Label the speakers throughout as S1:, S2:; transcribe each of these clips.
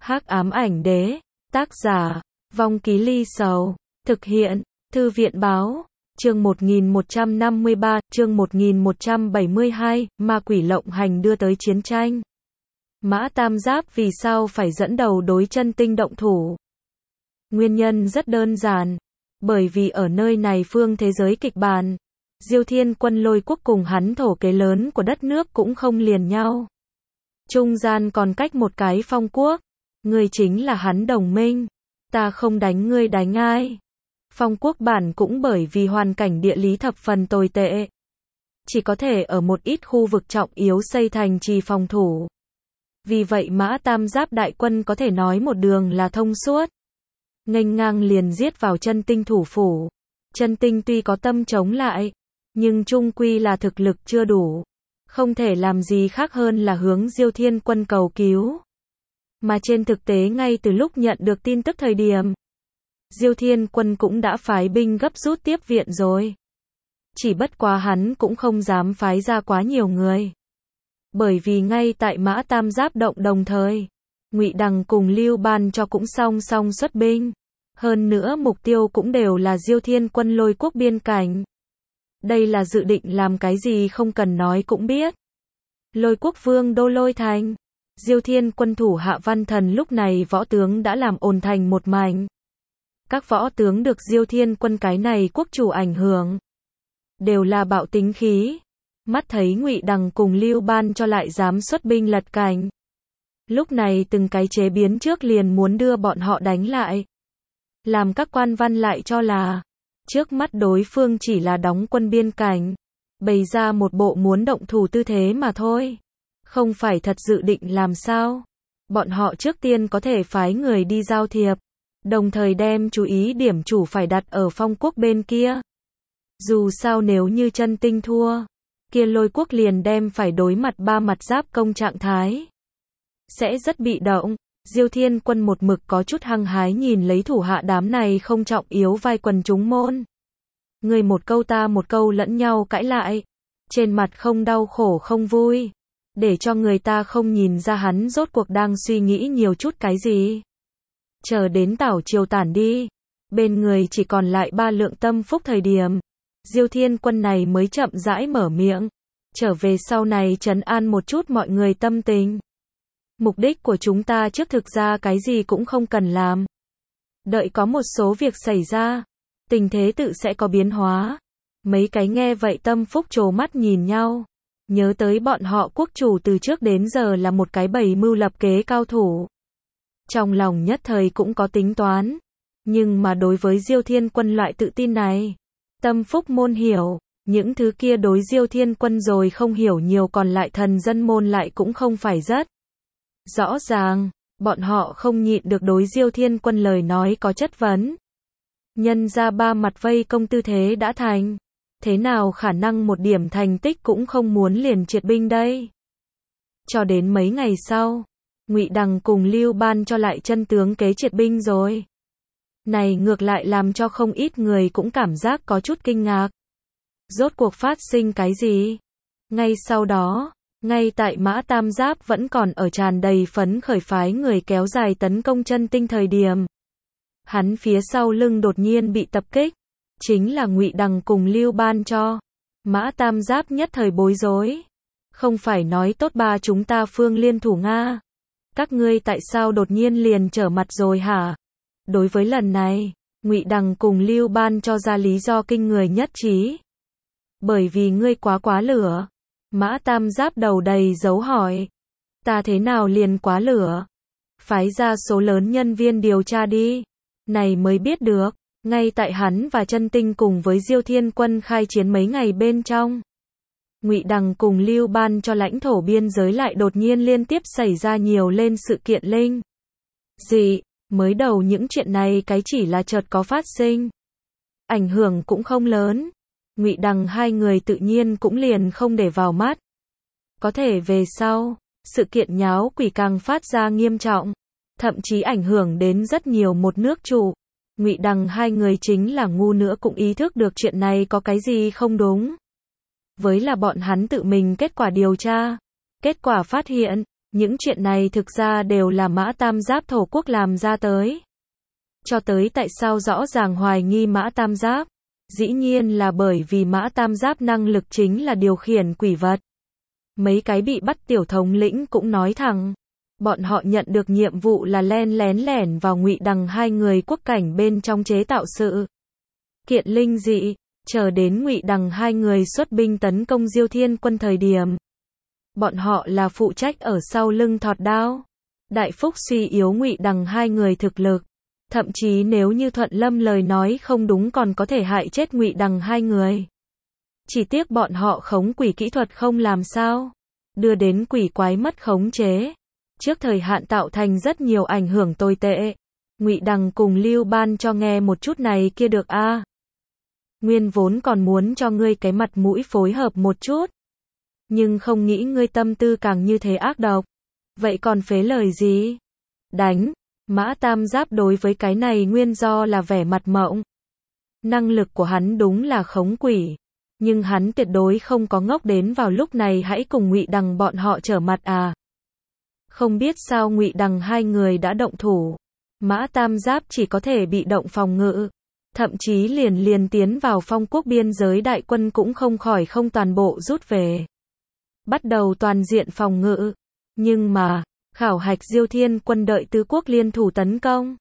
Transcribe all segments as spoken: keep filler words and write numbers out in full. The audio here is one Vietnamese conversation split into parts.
S1: Hắc ám ảnh đế, tác giả, Vong Ký Ly Sầu, thực hiện, Thư viện báo, chương một nghìn một trăm năm mươi ba, chương một nghìn một trăm bảy mươi hai, ma quỷ lộng hành đưa tới chiến tranh. Mã Tam Giáp vì sao phải dẫn đầu đối chân tinh động thủ? Nguyên nhân rất đơn giản, bởi vì ở nơi này phương thế giới kịch bản, Diêu Thiên Quân Lôi Quốc cùng hắn thổ kế lớn của đất nước cũng không liền nhau. Trung gian còn cách một cái Phong Quốc, ngươi chính là hắn đồng minh, ta không đánh ngươi đánh ai. Phong Quốc bản cũng bởi vì hoàn cảnh địa lý thập phần tồi tệ, chỉ có thể ở một ít khu vực trọng yếu xây thành trì phòng thủ. Vì vậy Mã Tam Giáp đại quân có thể nói một đường là thông suốt, nghênh ngang liền giết vào chân tinh thủ phủ. Chân tinh tuy có tâm chống lại, nhưng chung quy là thực lực chưa đủ, không thể làm gì khác hơn là hướng Diêu Thiên Quân cầu cứu. Mà trên thực tế ngay từ lúc nhận được tin tức thời điểm, Diêu Thiên Quân cũng đã phái binh gấp rút tiếp viện rồi. Chỉ bất quá hắn cũng không dám phái ra quá nhiều người. Bởi vì ngay tại Mã Tam Giáp động đồng thời, Ngụy Đằng cùng Lưu Ban cho cũng song song xuất binh. Hơn nữa mục tiêu cũng đều là Diêu Thiên Quân Lôi Quốc biên cảnh. Đây là dự định làm cái gì không cần nói cũng biết. Lôi Quốc vương đô Lôi Thành, Diêu Thiên Quân thủ hạ Văn Thần lúc này võ tướng đã làm ồn thành một mảnh. Các võ tướng được Diêu Thiên Quân cái này quốc chủ ảnh hưởng, đều là bạo tính khí. Mắt thấy Ngụy Đằng cùng Lưu Ban cho lại dám xuất binh lật cảnh. Lúc này từng cái chế biến trước liền muốn đưa bọn họ đánh lại. Làm các quan văn lại cho là, trước mắt đối phương chỉ là đóng quân biên cảnh, bày ra một bộ muốn động thủ tư thế mà thôi. Không phải thật dự định làm sao. Bọn họ trước tiên có thể phái người đi giao thiệp, đồng thời đem chú ý điểm chủ phải đặt ở Phong Quốc bên kia. Dù sao nếu như chân tinh thua, kia Lôi Quốc liền đem phải đối mặt ba mặt giáp công trạng thái. Sẽ rất bị động. Diêu Thiên Quân một mực có chút hăng hái nhìn lấy thủ hạ đám này không trọng yếu vai quần chúng môn. Người một câu ta một câu lẫn nhau cãi lại, trên mặt không đau khổ không vui, để cho người ta không nhìn ra hắn rốt cuộc đang suy nghĩ nhiều chút cái gì. Chờ đến tảo triều tản đi, bên người chỉ còn lại ba lượng tâm phúc thời điểm, Diêu Thiên Quân này mới chậm rãi mở miệng, trở về sau này trấn an một chút mọi người tâm tình. Mục đích của chúng ta trước thực ra cái gì cũng không cần làm. Đợi có một số việc xảy ra, tình thế tự sẽ có biến hóa. Mấy cái nghe vậy tâm phúc trố mắt nhìn nhau. Nhớ tới bọn họ quốc chủ từ trước đến giờ là một cái bày mưu lập kế cao thủ. Trong lòng nhất thời cũng có tính toán. Nhưng mà đối với Diêu Thiên Quân loại tự tin này, tâm phúc môn hiểu. Những thứ kia đối Diêu Thiên Quân rồi không hiểu nhiều, còn lại thần dân môn lại cũng không phải rất rõ ràng. Bọn họ không nhịn được đối Diêu Thiên Quân lời nói có chất vấn. Nhân ra ba mặt vây công tư thế đã thành, thế nào khả năng một điểm thành tích cũng không muốn liền triệt binh đây. Cho đến mấy ngày sau, Ngụy Đằng cùng Lưu Ban cho lại chân tướng kế triệt binh rồi. Này ngược lại làm cho không ít người cũng cảm giác có chút kinh ngạc. Rốt cuộc phát sinh cái gì? Ngay sau đó, ngay tại Mã Tam Giáp vẫn còn ở tràn đầy phấn khởi phái người kéo dài tấn công chân tinh thời điểm, hắn phía sau lưng đột nhiên bị tập kích, chính là Ngụy Đằng cùng Lưu Ban cho. Mã Tam Giáp nhất thời bối rối. Không phải nói tốt ba chúng ta phương liên thủ Nga? Các ngươi tại sao đột nhiên liền trở mặt rồi hả? Đối với lần này, Ngụy Đằng cùng Lưu Ban cho ra lý do kinh người nhất trí. Bởi vì ngươi quá quá lửa. Mã Tam Giáp đầu đầy dấu hỏi. Ta thế nào liền quá lửa? Phái ra số lớn nhân viên điều tra đi. Này mới biết được, ngay tại hắn và chân tinh cùng với Diêu Thiên Quân khai chiến mấy ngày bên trong, Ngụy Đằng cùng Lưu Ban cho lãnh thổ biên giới lại đột nhiên liên tiếp xảy ra nhiều lên sự kiện linh dị. Mới đầu những chuyện này cái chỉ là chợt có phát sinh, ảnh hưởng cũng không lớn. Ngụy Đằng hai người tự nhiên cũng liền không để vào mắt. Có thể về sau, sự kiện nháo quỷ càng phát ra nghiêm trọng, thậm chí ảnh hưởng đến rất nhiều một nước chủ. Ngụy Đằng hai người chính là ngu nữa cũng ý thức được chuyện này có cái gì không đúng. Với là bọn hắn tự mình kết quả điều tra, kết quả phát hiện, Những chuyện này thực ra đều là Mã Tam Giáp thổ quốc làm ra tới. Cho tới tại sao rõ ràng hoài nghi Mã Tam Giáp? Dĩ nhiên là bởi vì Mã Tam Giáp năng lực chính là điều khiển quỷ vật. Mấy cái bị bắt tiểu thống lĩnh cũng nói thẳng. Bọn họ nhận được nhiệm vụ là len lén lẻn vào Ngụy Đằng hai người quốc cảnh bên trong chế tạo sự kiện linh dị, chờ đến Ngụy Đằng hai người xuất binh tấn công Diêu Thiên Quân thời điểm. Bọn họ là phụ trách ở sau lưng thọt đao. Đại Phúc suy yếu Ngụy Đằng hai người thực lực. Thậm chí nếu như Thuận Lâm lời nói không đúng còn có thể hại chết Ngụy Đằng hai người. Chỉ tiếc bọn họ khống quỷ kỹ thuật không làm sao. Đưa đến quỷ quái mất khống chế. Trước thời hạn tạo thành rất nhiều ảnh hưởng tồi tệ. Ngụy Đằng cùng Lưu Ban cho nghe một chút này kia được a. À. Nguyên vốn còn muốn cho ngươi cái mặt mũi phối hợp một chút. Nhưng không nghĩ ngươi tâm tư càng như thế ác độc. Vậy còn phế lời gì? Đánh. Mã Tam Giáp đối với cái này nguyên do là vẻ mặt mộng. Năng lực của hắn đúng là khống quỷ. Nhưng hắn tuyệt đối không có ngốc đến vào lúc này hãy cùng Ngụy Đằng bọn họ trở mặt à. Không biết sao Ngụy Đằng hai người đã động thủ. Mã Tam Giáp chỉ có thể bị động phòng ngự. Thậm chí liền liền tiến vào phong quốc biên giới đại quân cũng không khỏi không toàn bộ rút về. Bắt đầu toàn diện phòng ngự. Nhưng mà, khảo hạch Diêu Thiên Quân đợi tứ quốc liên thủ tấn công.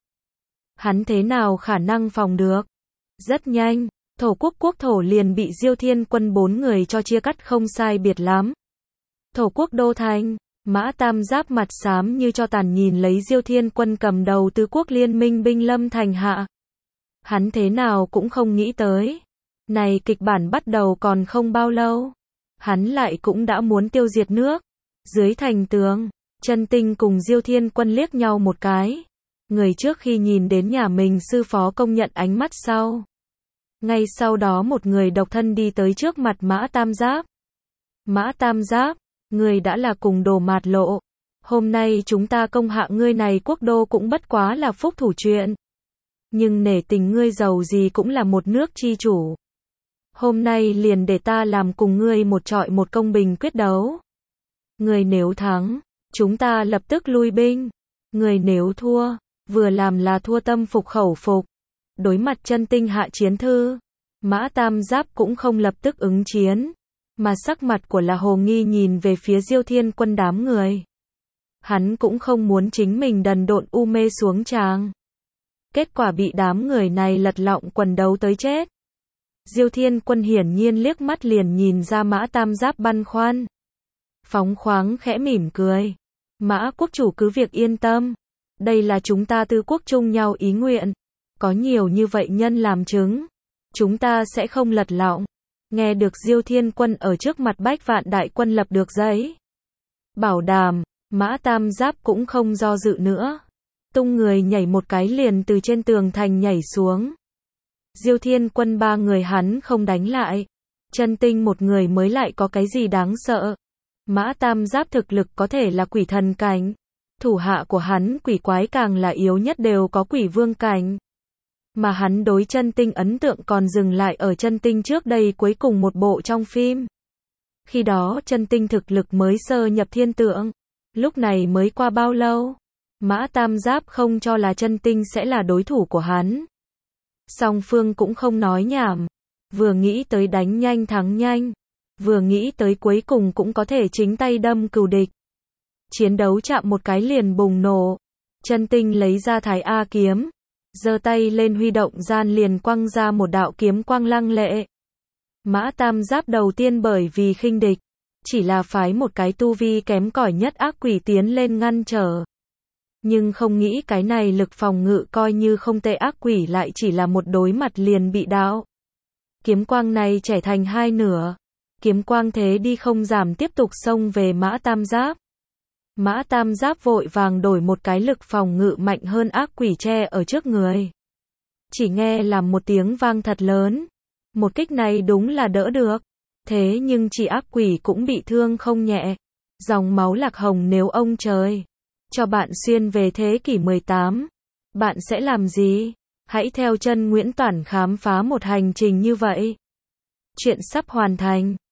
S1: Hắn thế nào khả năng phòng được? Rất nhanh, thổ quốc quốc thổ liền bị Diêu Thiên Quân bốn người cho chia cắt không sai biệt lắm. Thổ quốc đô thành, Mã Tam Giáp mặt xám như cho tàn nhìn lấy Diêu Thiên Quân cầm đầu tứ quốc liên minh binh lâm thành hạ. Hắn thế nào cũng không nghĩ tới. Này kịch bản bắt đầu còn không bao lâu. Hắn lại cũng đã muốn tiêu diệt nước. Dưới thành tường, Chân Tinh cùng Diêu Thiên Quân liếc nhau một cái. Người trước khi nhìn đến nhà mình sư phó công nhận ánh mắt sau. Ngay sau đó một người độc thân đi tới trước mặt Mã Tam Giáp. Mã Tam Giáp, người đã là cùng đồ mạt lộ. Hôm nay chúng ta công hạ ngươi này quốc đô cũng bất quá là phúc thủ chuyện. Nhưng nể tình ngươi giàu gì cũng là một nước chi chủ. Hôm nay liền để ta làm cùng ngươi một trọi một công bình quyết đấu. Ngươi nếu thắng, chúng ta lập tức lui binh. Ngươi nếu thua, vừa làm là thua tâm phục khẩu phục. Đối mặt Chân Tinh hạ chiến thư, Mã Tam Giáp cũng không lập tức ứng chiến, mà sắc mặt của là hồ nghi nhìn về phía Diêu Thiên Quân đám người. Hắn cũng không muốn chính mình đần độn u mê xuống tràng. Kết quả bị đám người này lật lọng quần đấu tới chết. Diêu Thiên Quân hiển nhiên liếc mắt liền nhìn ra Mã Tam Giáp băn khoăn. Phóng khoáng khẽ mỉm cười. Mã quốc chủ cứ việc yên tâm. Đây là chúng ta tứ quốc chung nhau ý nguyện. Có nhiều như vậy nhân làm chứng. Chúng ta sẽ không lật lọng. Nghe được Diêu Thiên Quân ở trước mặt bách vạn đại quân lập được giấy bảo đảm, Mã Tam Giáp cũng không do dự nữa. Tung người nhảy một cái liền từ trên tường thành nhảy xuống. Diêu Thiên Quân ba người hắn không đánh lại. Chân Tinh một người mới lại có cái gì đáng sợ. Mã Tam Giáp thực lực có thể là quỷ thần cảnh. Thủ hạ của hắn quỷ quái càng là yếu nhất đều có quỷ vương cảnh. Mà hắn đối Chân Tinh ấn tượng còn dừng lại ở Chân Tinh trước đây cuối cùng một bộ trong phim. Khi đó Chân Tinh thực lực mới sơ nhập thiên tượng. Lúc này mới qua bao lâu? Mã Tam Giáp không cho là Chân Tinh sẽ là đối thủ của hắn. Song phương cũng không nói nhảm. Vừa nghĩ tới đánh nhanh thắng nhanh. Vừa nghĩ tới cuối cùng cũng có thể chính tay đâm cừu địch. Chiến đấu chạm một cái liền bùng nổ. Chân Tinh lấy ra Thái A kiếm. Giơ tay lên huy động gian liền quăng ra một đạo kiếm quang lăng lệ. Mã Tam Giáp đầu tiên bởi vì khinh địch. Chỉ là phái một cái tu vi kém cỏi nhất ác quỷ tiến lên ngăn trở. Nhưng không nghĩ cái này lực phòng ngự coi như không tệ ác quỷ lại chỉ là một đối mặt liền bị đạo. Kiếm quang này chẻ thành hai nửa. Kiếm quang thế đi không giảm tiếp tục xông về Mã Tam Giáp. Mã Tam Giáp vội vàng đổi một cái lực phòng ngự mạnh hơn ác quỷ che ở trước người. Chỉ nghe làm một tiếng vang thật lớn. Một kích này đúng là đỡ được. Thế nhưng chỉ ác quỷ cũng bị thương không nhẹ. Dòng máu lạc hồng nếu ông trời cho bạn xuyên về thế kỷ mười tám. Bạn sẽ làm gì? Hãy theo chân Nguyễn Toản khám phá một hành trình như vậy. Chuyện sắp hoàn thành.